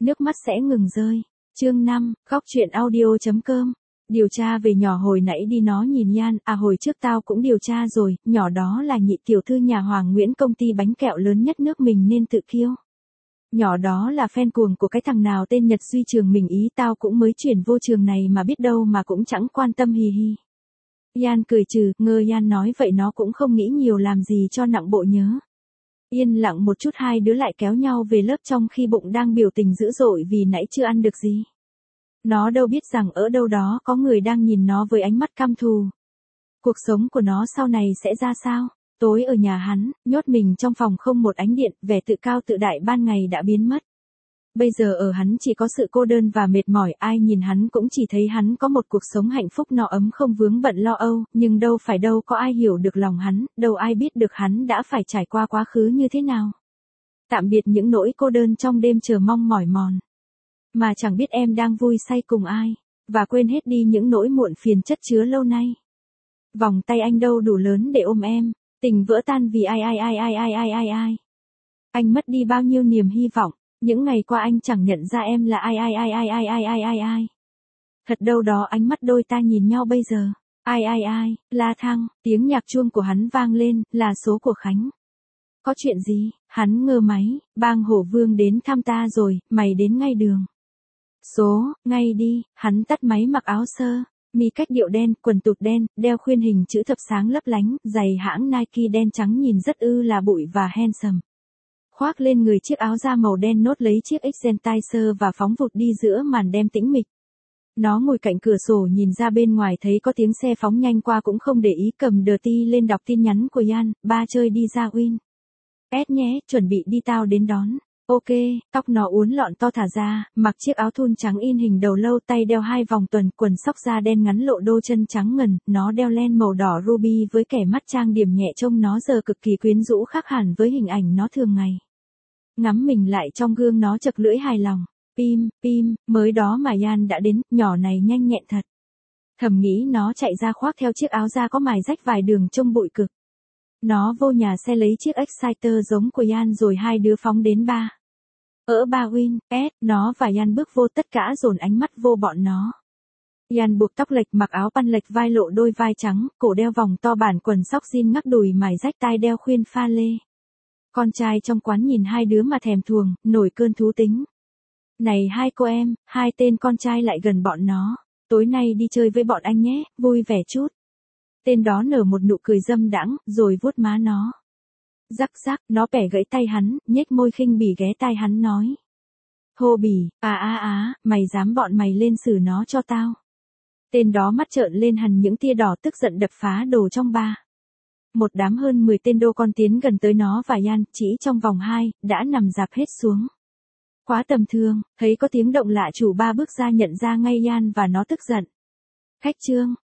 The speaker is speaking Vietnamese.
nước mắt sẽ ngừng rơi. Chương 5, khóc chuyện audio.com. Điều tra về nhỏ hồi nãy đi nó nhìn Yan, hồi trước tao cũng điều tra rồi, nhỏ đó là nhị tiểu thư nhà Hoàng Nguyễn công ty bánh kẹo lớn nhất nước mình nên tự kiêu. Nhỏ đó là fan cuồng của cái thằng nào tên Nhật Duy trường mình ý tao cũng mới chuyển vô trường này mà biết đâu mà cũng chẳng quan tâm hì hì. Yan cười trừ, ngơ Yan nói vậy nó cũng không nghĩ nhiều làm gì cho nặng bộ nhớ. Yên lặng một chút hai đứa lại kéo nhau về lớp trong khi bụng đang biểu tình dữ dội vì nãy chưa ăn được gì. Nó đâu biết rằng ở đâu đó có người đang nhìn nó với ánh mắt căm thù. Cuộc sống của nó sau này sẽ ra sao? Tối ở nhà hắn, nhốt mình trong phòng không một ánh điện, vẻ tự cao tự đại ban ngày đã biến mất. Bây giờ ở hắn chỉ có sự cô đơn và mệt mỏi, ai nhìn hắn cũng chỉ thấy hắn có một cuộc sống hạnh phúc no ấm không vướng bận lo âu, nhưng đâu phải đâu có ai hiểu được lòng hắn, đâu ai biết được hắn đã phải trải qua quá khứ như thế nào. Tạm biệt những nỗi cô đơn trong đêm chờ mong mỏi mòn. Mà chẳng biết em đang vui say cùng ai, và quên hết đi những nỗi muộn phiền chất chứa lâu nay. Vòng tay anh đâu đủ lớn để ôm em, tình vỡ tan vì ai. Anh mất đi bao nhiêu niềm hy vọng, những ngày qua anh chẳng nhận ra em là ai. Thật đâu đó ánh mắt đôi ta nhìn nhau bây giờ, La Thăng, tiếng nhạc chuông của hắn vang lên, là số của Khánh. Có chuyện gì? Hắn ngơ máy, Bang Hổ Vương đến thăm ta rồi, mày đến ngay đường. Số, ngay đi, hắn tắt máy mặc áo sơ, mi cách điệu đen, quần tụt đen, đeo khuyên hình chữ thập sáng lấp lánh, giày hãng Nike đen trắng nhìn rất là bụi và handsome. Khoác lên người chiếc áo da màu đen nốt lấy chiếc Exentizer và phóng vụt đi giữa màn đêm tĩnh mịch. Nó ngồi cạnh cửa sổ nhìn ra bên ngoài thấy có tiếng xe phóng nhanh qua cũng không để ý cầm Dirty lên đọc tin nhắn của Yan, ba chơi đi ra Win. Nhé, chuẩn bị đi tao đến đón. Ok, tóc nó uốn lọn to thả ra, mặc chiếc áo thun trắng in hình đầu lâu tay đeo 2 vòng tuần, quần sóc da đen ngắn lộ đô chân trắng ngần, nó đeo len màu đỏ ruby với kẻ mắt trang điểm nhẹ trông nó giờ cực kỳ quyến rũ khác hẳn với hình ảnh nó thường ngày. Ngắm mình lại trong gương nó chật lưỡi hài lòng. Pim, mới đó mà Yan đã đến, nhỏ này nhanh nhẹn thật. Thầm nghĩ nó chạy ra khoác theo chiếc áo da có mài rách vài đường trông bụi cực. Nó vô nhà xe lấy chiếc Exciter giống của Yan rồi hai đứa phóng đến ba. Ở ba Win, nó và Yan bước vô tất cả dồn ánh mắt vô bọn nó. Yan buộc tóc lệch mặc áo pan lệch vai lộ đôi vai trắng, cổ đeo vòng to bản quần sóc jean ngắc đùi mài rách tai đeo khuyên pha lê. Con trai trong quán nhìn hai đứa mà thèm thuồng, nổi cơn thú tính. Này hai cô em, hai tên con trai lại gần bọn nó. Tối nay đi chơi với bọn anh nhé, vui vẻ chút. Tên đó nở một nụ cười dâm đãng, rồi vuốt má nó. Rắc, nó bẻ gãy tay hắn, nhếch môi khinh bỉ ghé tai hắn nói. Hô bỉ, mày dám bọn mày lên xử nó cho tao. Tên đó mắt trợn lên hằn những tia đỏ tức giận đập phá đồ trong ba. Một đám hơn 10 tên đô con tiến gần tới nó và Yan, chỉ trong vòng 2, đã nằm rạp hết xuống. Quá tầm thường, thấy có tiếng động lạ chủ ba bước ra nhận ra ngay Yan và nó tức giận. Khách trương,